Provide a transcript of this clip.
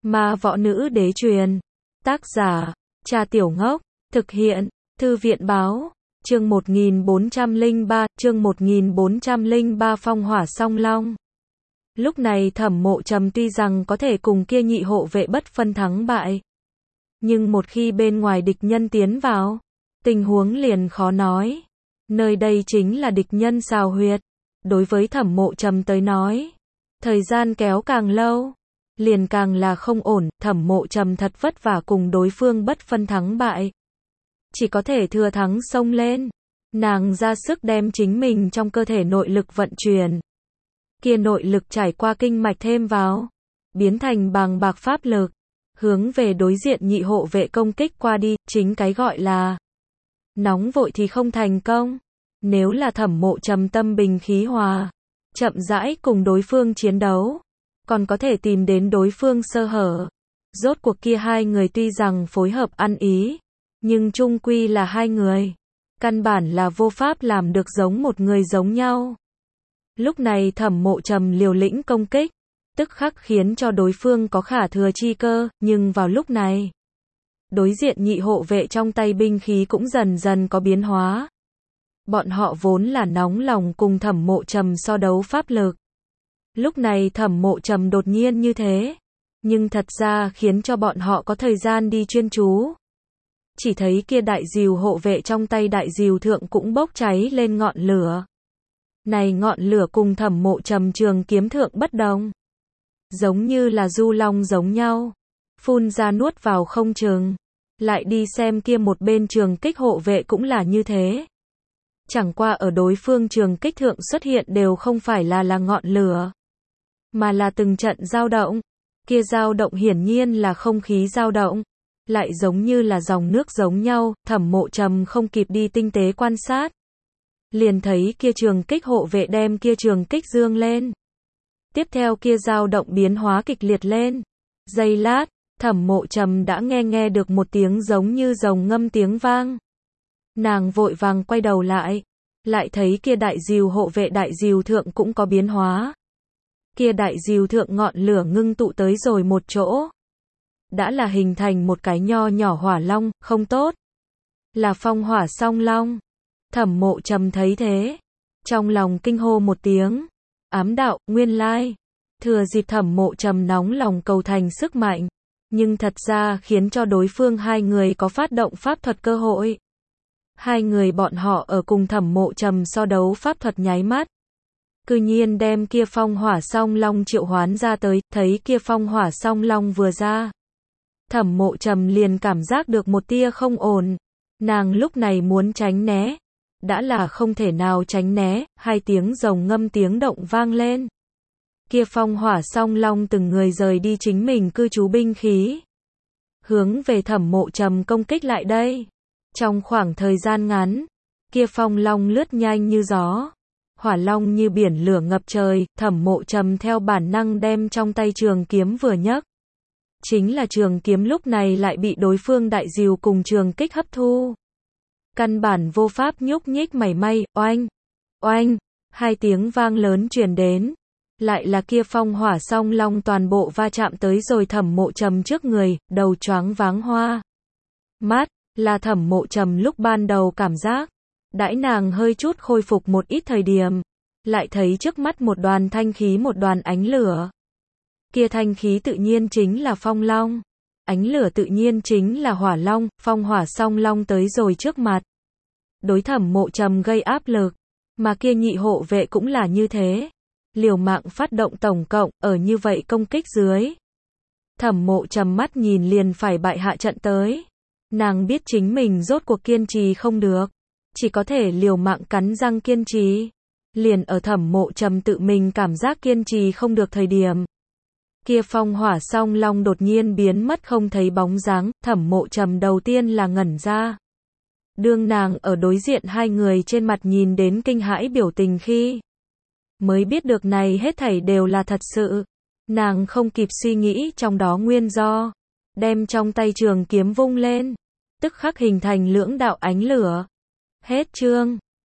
Ma võ nữ đế truyền. Tác giả, Trà Tiểu Ngốc. Thực hiện, Thư viện báo. Chương 1403, phong hỏa song long. Lúc này Thẩm Mộ Trầm tuy rằng có thể cùng kia nhị hộ vệ bất phân thắng bại, nhưng một khi bên ngoài địch nhân tiến vào, tình huống liền khó nói. Nơi đây chính là địch nhân xào huyệt. Đối với Thẩm Mộ Trầm tới nói, thời gian kéo càng lâu, liền càng là không ổn. Thẩm Mộ Trầm thật vất vả cùng đối phương bất phân thắng bại, chỉ có thể thừa thắng xông lên. Nàng ra sức đem chính mình trong cơ thể nội lực vận chuyển. Kia nội lực trải qua kinh mạch thêm vào, biến thành bàng bạc pháp lực, hướng về đối diện nhị hộ vệ công kích qua đi. Chính cái gọi là nóng vội thì không thành công. Nếu là Thẩm Mộ Trầm tâm bình khí hòa, chậm rãi cùng đối phương chiến đấu, còn có thể tìm đến đối phương sơ hở. Rốt cuộc kia hai người tuy rằng phối hợp ăn ý, nhưng chung quy là hai người, căn bản là vô pháp làm được giống một người giống nhau. Lúc này Thẩm Mộ Trầm liều lĩnh công kích, tức khắc khiến cho đối phương có khả thừa chi cơ. Nhưng vào lúc này, đối diện nhị hộ vệ trong tay binh khí cũng dần dần có biến hóa. Bọn họ vốn là nóng lòng cùng Thẩm Mộ Trầm so đấu pháp lực. Lúc này Thẩm Mộ Trầm đột nhiên như thế, nhưng thật ra khiến cho bọn họ có thời gian đi chuyên chú. Chỉ thấy kia đại diều hộ vệ trong tay đại diều thượng cũng bốc cháy lên ngọn lửa. Này ngọn lửa cùng Thẩm Mộ Trầm trường kiếm thượng bất đồng, giống như là du long giống nhau, phun ra nuốt vào không chừng. Lại đi xem kia một bên trường kích hộ vệ cũng là như thế. Chẳng qua ở đối phương trường kích thượng xuất hiện đều không phải là ngọn lửa, mà là từng trận dao động. Kia dao động hiển nhiên là không khí dao động, lại giống như là dòng nước giống nhau. Thẩm Mộ Trầm không kịp đi tinh tế quan sát, liền thấy kia trường kích hộ vệ đem kia trường kích dương lên. Tiếp theo kia dao động biến hóa kịch liệt lên. Giây lát, Thẩm Mộ Trầm đã nghe được một tiếng giống như rồng ngâm tiếng vang. Nàng vội vàng quay đầu lại thấy kia đại diều hộ vệ đại diều thượng cũng có biến hóa. Kia đại diều thượng ngọn lửa ngưng tụ tới rồi một chỗ, đã là hình thành một cái nho nhỏ hỏa long. Không tốt, là phong hỏa song long. Thẩm Mộ Trầm thấy thế, trong lòng kinh hô một tiếng, ám đạo. Nguyên lai, thừa dịp Thẩm Mộ Trầm nóng lòng cầu thành sức mạnh, nhưng thật ra khiến cho đối phương hai người có phát động pháp thuật cơ hội. Hai người bọn họ ở cùng Thẩm Mộ Trầm so đấu pháp thuật nháy mắt, cư nhiên đem kia phong hỏa song long triệu hoán ra tới. Thấy kia phong hỏa song long vừa ra, Thẩm Mộ Trầm liền cảm giác được một tia không ổn. Nàng lúc này muốn tránh né, đã là không thể nào tránh né. Hai tiếng rồng ngâm tiếng động vang lên. Kia phong hỏa song long từng người rời đi chính mình cư trú binh khí, hướng về Thẩm Mộ Trầm công kích lại đây. Trong khoảng thời gian ngắn, kia phong long lướt nhanh như gió, hỏa long như biển lửa ngập trời. Thẩm Mộ Trầm theo bản năng đem trong tay trường kiếm vừa nhấc, chính là trường kiếm lúc này lại bị đối phương đại diều cùng trường kích hấp thu, căn bản vô pháp nhúc nhích mảy may. Oanh, oanh, hai tiếng vang lớn truyền đến, lại là kia phong hỏa song long toàn bộ va chạm tới rồi Thẩm Mộ Trầm trước người, đầu choáng váng hoa mắt. Là Thẩm Mộ Trầm lúc ban đầu cảm giác, đãi nàng hơi chút khôi phục một ít thời điểm, lại thấy trước mắt một đoàn thanh khí, một đoàn ánh lửa. Kia thanh khí tự nhiên chính là phong long, ánh lửa tự nhiên chính là hỏa long. Phong hỏa song long tới rồi trước mặt, đối Thẩm Mộ Trầm gây áp lực, mà kia nhị hộ vệ cũng là như thế, liều mạng phát động. Tổng cộng, ở như vậy công kích dưới, Thẩm Mộ Trầm mắt nhìn liền phải bại hạ trận tới. Nàng biết chính mình rốt cuộc kiên trì không được, chỉ có thể liều mạng cắn răng kiên trì. Liền ở Thẩm Mộ Trầm tự mình cảm giác kiên trì không được thời điểm, kia phong hỏa song long đột nhiên biến mất không thấy bóng dáng. Thẩm Mộ Trầm đầu tiên là ngẩn ra. Đương nàng ở đối diện hai người trên mặt nhìn đến kinh hãi biểu tình khi, mới biết được này hết thảy đều là thật sự. Nàng không kịp suy nghĩ trong đó nguyên do, đem trong tay trường kiếm vung lên, tức khắc hình thành lưỡng đạo ánh lửa. Hết chương.